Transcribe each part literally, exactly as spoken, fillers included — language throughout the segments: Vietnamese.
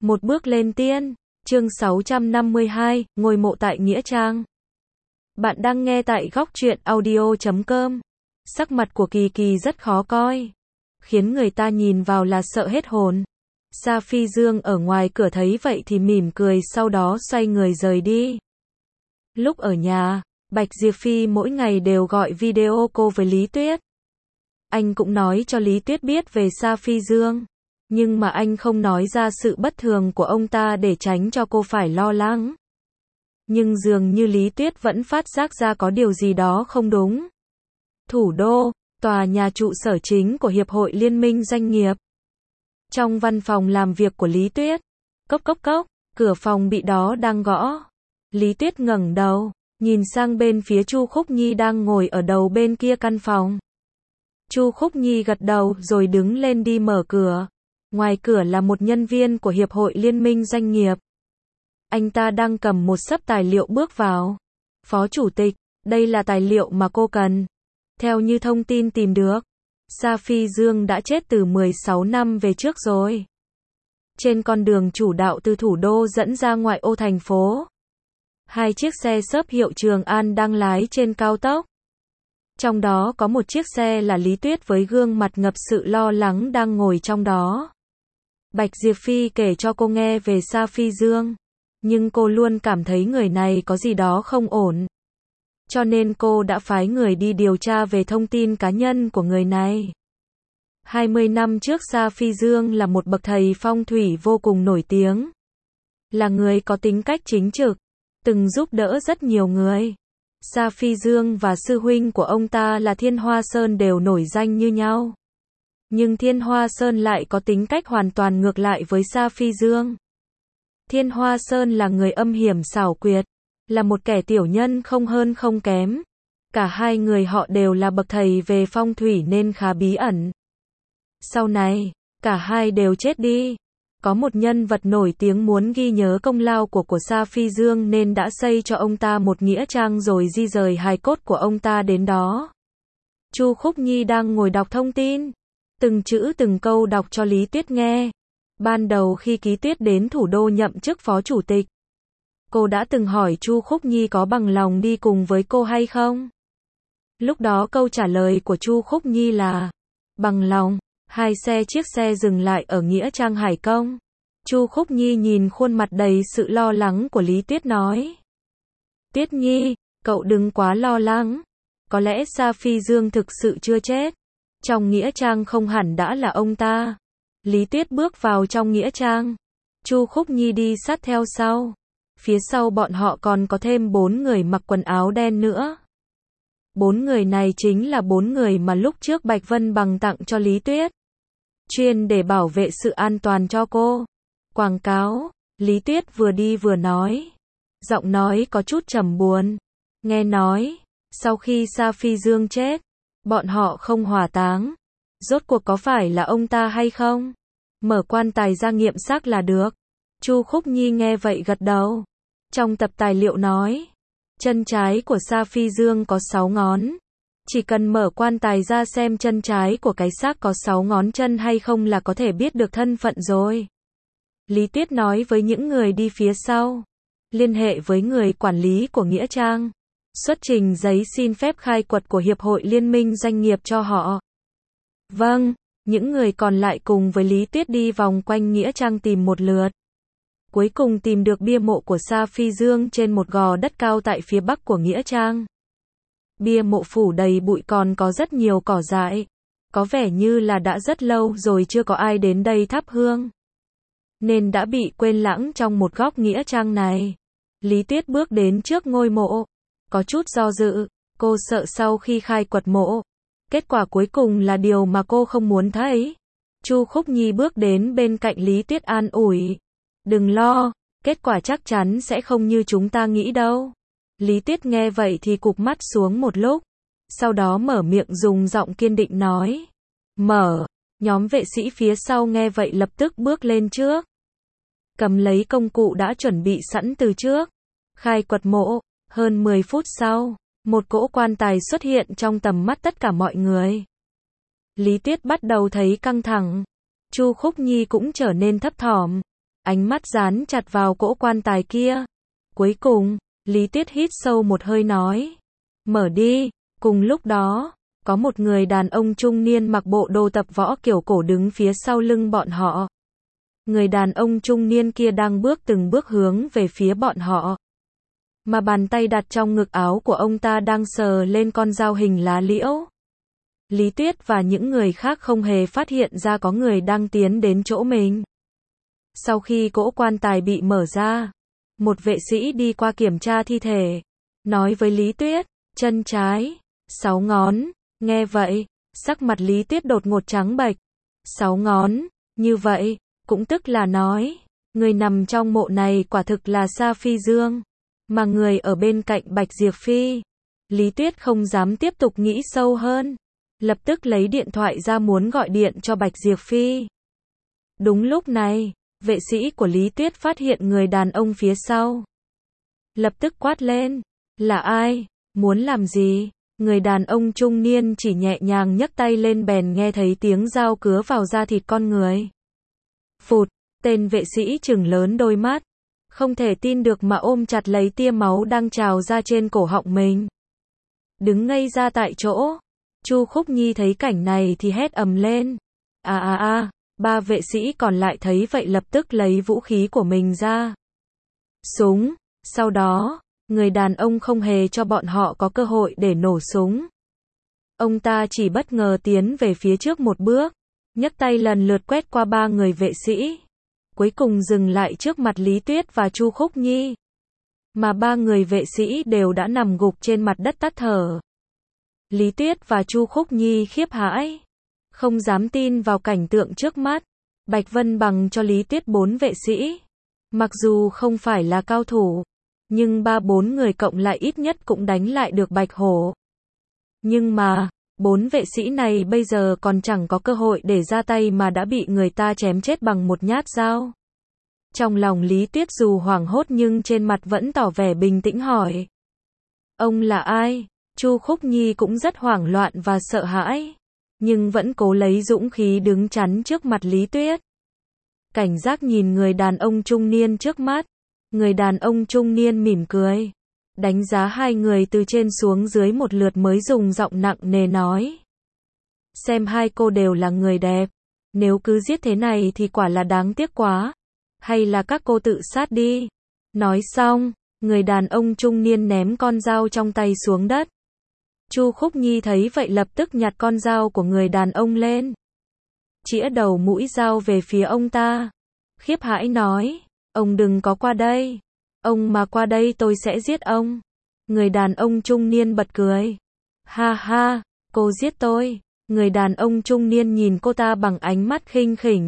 Một bước lên tiên, chương sáu trăm năm mươi hai, ngôi mộ tại Nghĩa Trang. Bạn đang nghe tại góc truyện audio chấm com. Sắc mặt của Kỳ Kỳ rất khó coi, khiến người ta nhìn vào là sợ hết hồn. Sa Phi Dương ở ngoài cửa thấy vậy thì mỉm cười, sau đó xoay người rời đi. Lúc ở nhà, Bạch Diệp Phi mỗi ngày đều gọi video call với Lý Tuyết. Anh cũng nói cho Lý Tuyết biết về Sa Phi Dương, nhưng mà anh không nói ra sự bất thường của ông ta để tránh cho cô phải lo lắng. Nhưng dường như Lý Tuyết vẫn phát giác ra có điều gì đó không đúng. Thủ đô, tòa nhà trụ sở chính của Hiệp hội Liên minh Doanh nghiệp. Trong văn phòng làm việc của Lý Tuyết, cốc cốc cốc, cửa phòng bị đó đang gõ. Lý Tuyết ngẩng đầu, nhìn sang bên phía Chu Khúc Nhi đang ngồi ở đầu bên kia căn phòng. Chu Khúc Nhi gật đầu rồi đứng lên đi mở cửa. Ngoài cửa là một nhân viên của Hiệp hội Liên minh Doanh nghiệp. Anh ta đang cầm một xấp tài liệu bước vào. Phó Chủ tịch, đây là tài liệu mà cô cần. Theo như thông tin tìm được, Sa Phi Dương đã chết từ mười sáu năm về trước rồi. Trên con đường chủ đạo từ thủ đô dẫn ra ngoại ô thành phố, hai chiếc xe xốp hiệu Trường An đang lái trên cao tốc. Trong đó có một chiếc xe là Lý Tuyết với gương mặt ngập sự lo lắng đang ngồi trong đó. Bạch Diệp Phi kể cho cô nghe về Sa Phi Dương, nhưng cô luôn cảm thấy người này có gì đó không ổn. Cho nên cô đã phái người đi điều tra về thông tin cá nhân của người này. hai mươi năm trước Sa Phi Dương là một bậc thầy phong thủy vô cùng nổi tiếng. Là người có tính cách chính trực, từng giúp đỡ rất nhiều người. Sa Phi Dương và sư huynh của ông ta là Thiên Hoa Sơn đều nổi danh như nhau. Nhưng Thiên Hoa Sơn lại có tính cách hoàn toàn ngược lại với Sa Phi Dương. Thiên Hoa Sơn là người âm hiểm xảo quyệt, là một kẻ tiểu nhân không hơn không kém. Cả hai người họ đều là bậc thầy về phong thủy nên khá bí ẩn. Sau này, cả hai đều chết đi. Có một nhân vật nổi tiếng muốn ghi nhớ công lao của của Sa Phi Dương nên đã xây cho ông ta một nghĩa trang rồi di rời hài cốt của ông ta đến đó. Chu Khúc Nhi đang ngồi đọc thông tin, từng chữ từng câu đọc cho Lý Tuyết nghe. Ban đầu khi Ký Tuyết đến thủ đô nhậm chức phó chủ tịch, cô đã từng hỏi Chu Khúc Nhi có bằng lòng đi cùng với cô hay không. Lúc đó câu trả lời của Chu Khúc Nhi là bằng lòng. Hai xe chiếc xe dừng lại ở Nghĩa Trang Hải Công. Chu Khúc Nhi nhìn khuôn mặt đầy sự lo lắng của Lý Tuyết nói: Tuyết Nhi, cậu đừng quá lo lắng. Có lẽ Sa Phi Dương thực sự chưa chết. Trong Nghĩa Trang không hẳn đã là ông ta. Lý Tuyết bước vào trong Nghĩa Trang. Chu Khúc Nhi đi sát theo sau. Phía sau bọn họ còn có thêm bốn người mặc quần áo đen nữa. Bốn người này chính là bốn người mà lúc trước Bạch Vân Bằng tặng cho Lý Tuyết, chuyên để bảo vệ sự an toàn cho cô. Quảng cáo, Lý Tuyết vừa đi vừa nói. Giọng nói có chút trầm buồn. Nghe nói, sau khi Sa Phi Dương chết, bọn họ không hỏa táng. Rốt cuộc có phải là ông ta hay không? Mở quan tài ra nghiệm xác là được. Chu Khúc Nhi nghe vậy gật đầu. Trong tập tài liệu nói, chân trái của Sa Phi Dương có sáu ngón. Chỉ cần mở quan tài ra xem chân trái của cái xác có sáu ngón chân hay không là có thể biết được thân phận rồi. Lý Tuyết nói với những người đi phía sau, liên hệ với người quản lý của Nghĩa Trang, xuất trình giấy xin phép khai quật của Hiệp hội Liên minh Doanh nghiệp cho họ. Vâng, những người còn lại cùng với Lý Tuyết đi vòng quanh Nghĩa Trang tìm một lượt. Cuối cùng tìm được bia mộ của Sa Phi Dương trên một gò đất cao tại phía bắc của Nghĩa Trang. Bia mộ phủ đầy bụi, còn có rất nhiều cỏ dại. Có vẻ như là đã rất lâu rồi chưa có ai đến đây thắp hương, nên đã bị quên lãng trong một góc Nghĩa Trang này. Lý Tuyết bước đến trước ngôi mộ, có chút do dự. Cô sợ sau khi khai quật mộ, kết quả cuối cùng là điều mà cô không muốn thấy. Chu Khúc Nhi bước đến bên cạnh Lý Tuyết an ủi: Đừng lo, kết quả chắc chắn sẽ không như chúng ta nghĩ đâu. Lý Tuyết nghe vậy thì cụp mắt xuống một lúc, sau đó mở miệng dùng giọng kiên định nói: Mở. Nhóm vệ sĩ phía sau nghe vậy lập tức bước lên trước, cầm lấy công cụ đã chuẩn bị sẵn từ trước. Khai quật mộ. Hơn mười phút sau, một cỗ quan tài xuất hiện trong tầm mắt tất cả mọi người. Lý Tuyết bắt đầu thấy căng thẳng. Chu Khúc Nhi cũng trở nên thấp thỏm. ánh mắt dán chặt vào cỗ quan tài kia. Cuối cùng, Lý Tuyết hít sâu một hơi nói, mở đi. Cùng lúc đó, có một người đàn ông trung niên mặc bộ đồ tập võ kiểu cổ đứng phía sau lưng bọn họ. Người đàn ông trung niên kia đang bước từng bước hướng về phía bọn họ. Mà bàn tay đặt trong ngực áo của ông ta đang sờ lên con dao hình lá liễu. Lý Tuyết và những người khác không hề phát hiện ra có người đang tiến đến chỗ mình. Sau khi cỗ quan tài bị mở ra, một vệ sĩ đi qua kiểm tra thi thể, nói với Lý Tuyết, chân trái, sáu ngón. Nghe vậy, sắc mặt Lý Tuyết đột ngột trắng bệch. Sáu ngón, như vậy, cũng tức là nói, người nằm trong mộ này quả thực là Sa Phi Dương, mà người ở bên cạnh Bạch Diệp Phi. Lý Tuyết không dám tiếp tục nghĩ sâu hơn, lập tức lấy điện thoại ra muốn gọi điện cho Bạch Diệp Phi. Đúng lúc này, vệ sĩ của Lý Tuyết phát hiện người đàn ông phía sau. Lập tức quát lên, là ai, muốn làm gì? Người đàn ông trung niên chỉ nhẹ nhàng nhấc tay lên bèn nghe thấy tiếng dao cứa vào da thịt con người. Phụt, tên vệ sĩ trừng lớn đôi mắt, không thể tin được mà ôm chặt lấy tia máu đang trào ra trên cổ họng mình. Đứng ngây ra tại chỗ, Chu Khúc Nhi thấy cảnh này thì hét ầm lên. À à à, ba vệ sĩ còn lại thấy vậy lập tức lấy vũ khí của mình ra. Súng, sau đó, người đàn ông không hề cho bọn họ có cơ hội để nổ súng. Ông ta chỉ bất ngờ tiến về phía trước một bước, nhấc tay lần lượt quét qua ba người vệ sĩ. Cuối cùng dừng lại trước mặt Lý Tuyết và Chu Khúc Nhi. Mà ba người vệ sĩ đều đã nằm gục trên mặt đất tắt thở. Lý Tuyết và Chu Khúc Nhi khiếp hãi, không dám tin vào cảnh tượng trước mắt. Bạch Vân bằng cho Lý Tuyết bốn vệ sĩ. Mặc dù không phải là cao thủ, nhưng ba bốn người cộng lại ít nhất cũng đánh lại được Bạch Hổ. Nhưng mà, bốn vệ sĩ này bây giờ còn chẳng có cơ hội để ra tay mà đã bị người ta chém chết bằng một nhát dao. Trong lòng Lý Tuyết dù hoảng hốt nhưng trên mặt vẫn tỏ vẻ bình tĩnh hỏi. Ông là ai? Chu Khúc Nhi cũng rất hoảng loạn và sợ hãi, nhưng vẫn cố lấy dũng khí đứng chắn trước mặt Lý Tuyết. Cảnh giác nhìn người đàn ông trung niên trước mắt. Người đàn ông trung niên mỉm cười, đánh giá hai người từ trên xuống dưới một lượt mới dùng giọng nặng nề nói. Xem hai cô đều là người đẹp, nếu cứ giết thế này thì quả là đáng tiếc quá. Hay là các cô tự sát đi. Nói xong, người đàn ông trung niên ném con dao trong tay xuống đất. Chu Khúc Nhi thấy vậy lập tức nhặt con dao của người đàn ông lên, chĩa đầu mũi dao về phía ông ta, khiếp hãi nói. Ông đừng có qua đây. Ông mà qua đây tôi sẽ giết ông. Người đàn ông trung niên bật cười. Ha ha, cô giết tôi. Người đàn ông trung niên nhìn cô ta bằng ánh mắt khinh khỉnh.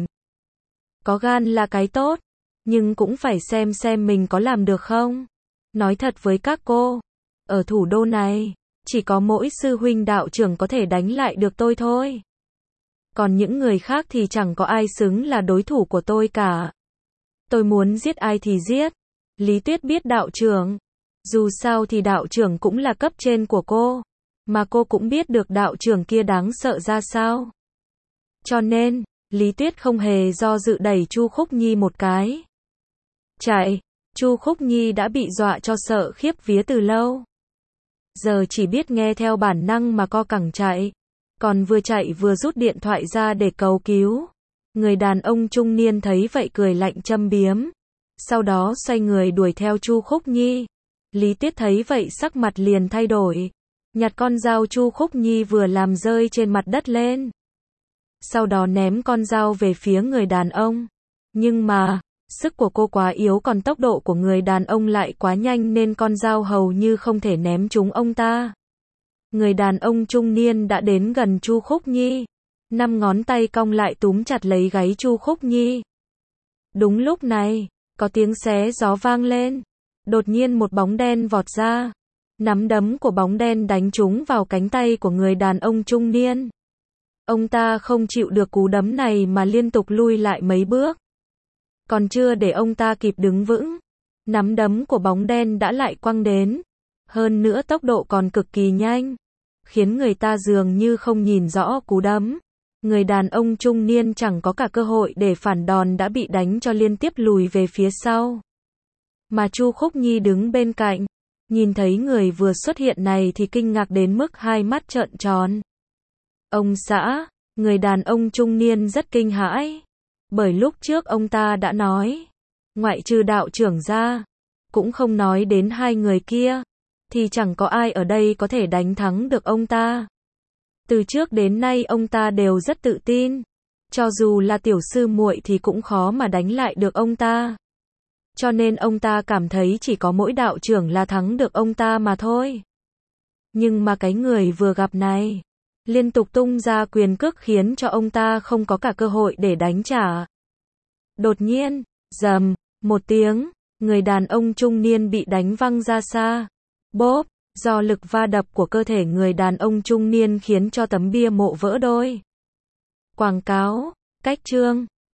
Có gan là cái tốt, nhưng cũng phải xem xem mình có làm được không. Nói thật với các cô, ở thủ đô này, chỉ có mỗi sư huynh đạo trưởng có thể đánh lại được tôi thôi. Còn những người khác thì chẳng có ai xứng là đối thủ của tôi cả. Tôi muốn giết ai thì giết. Lý Tuyết biết đạo trưởng. Dù sao thì đạo trưởng cũng là cấp trên của cô. Mà cô cũng biết được đạo trưởng kia đáng sợ ra sao. Cho nên, Lý Tuyết không hề do dự đẩy Chu Khúc Nhi một cái. Chạy, Chu Khúc Nhi đã bị dọa cho sợ khiếp vía từ lâu. Giờ chỉ biết nghe theo bản năng mà co cẳng chạy. Còn vừa chạy vừa rút điện thoại ra để cầu cứu. Người đàn ông trung niên thấy vậy cười lạnh châm biếm. Sau đó xoay người đuổi theo Chu Khúc Nhi. Lý Tuyết thấy vậy sắc mặt liền thay đổi. Nhặt con dao Chu Khúc Nhi vừa làm rơi trên mặt đất lên. Sau đó ném con dao về phía người đàn ông. Nhưng mà, sức của cô quá yếu còn tốc độ của người đàn ông lại quá nhanh nên con dao hầu như không thể ném trúng ông ta. Người đàn ông trung niên đã đến gần Chu Khúc Nhi. Năm ngón tay cong lại túm chặt lấy gáy Chu Khúc Nhi. Đúng lúc này, có tiếng xé gió vang lên. Đột nhiên một bóng đen vọt ra. Nắm đấm của bóng đen đánh trúng vào cánh tay của người đàn ông trung niên. Ông ta không chịu được cú đấm này mà liên tục lui lại mấy bước. Còn chưa để ông ta kịp đứng vững, nắm đấm của bóng đen đã lại quăng đến. Hơn nữa tốc độ còn cực kỳ nhanh, khiến người ta dường như không nhìn rõ cú đấm. Người đàn ông trung niên chẳng có cả cơ hội để phản đòn đã bị đánh cho liên tiếp lùi về phía sau. Mà Chu Khúc Nhi đứng bên cạnh, nhìn thấy người vừa xuất hiện này thì kinh ngạc đến mức hai mắt trợn tròn. Ông xã, người đàn ông trung niên rất kinh hãi. Bởi lúc trước ông ta đã nói, ngoại trừ đạo trưởng ra, cũng không nói đến hai người kia, thì chẳng có ai ở đây có thể đánh thắng được ông ta. Từ trước đến nay ông ta đều rất tự tin, cho dù là tiểu sư muội thì cũng khó mà đánh lại được ông ta. Cho nên ông ta cảm thấy chỉ có mỗi đạo trưởng là thắng được ông ta mà thôi. Nhưng mà cái người vừa gặp này, liên tục tung ra quyền cước khiến cho ông ta không có cả cơ hội để đánh trả. Đột nhiên, rầm, một tiếng, người đàn ông trung niên bị đánh văng ra xa. Bốp, do lực va đập của cơ thể người đàn ông trung niên khiến cho tấm bia mộ vỡ đôi. Quảng cáo, cách chương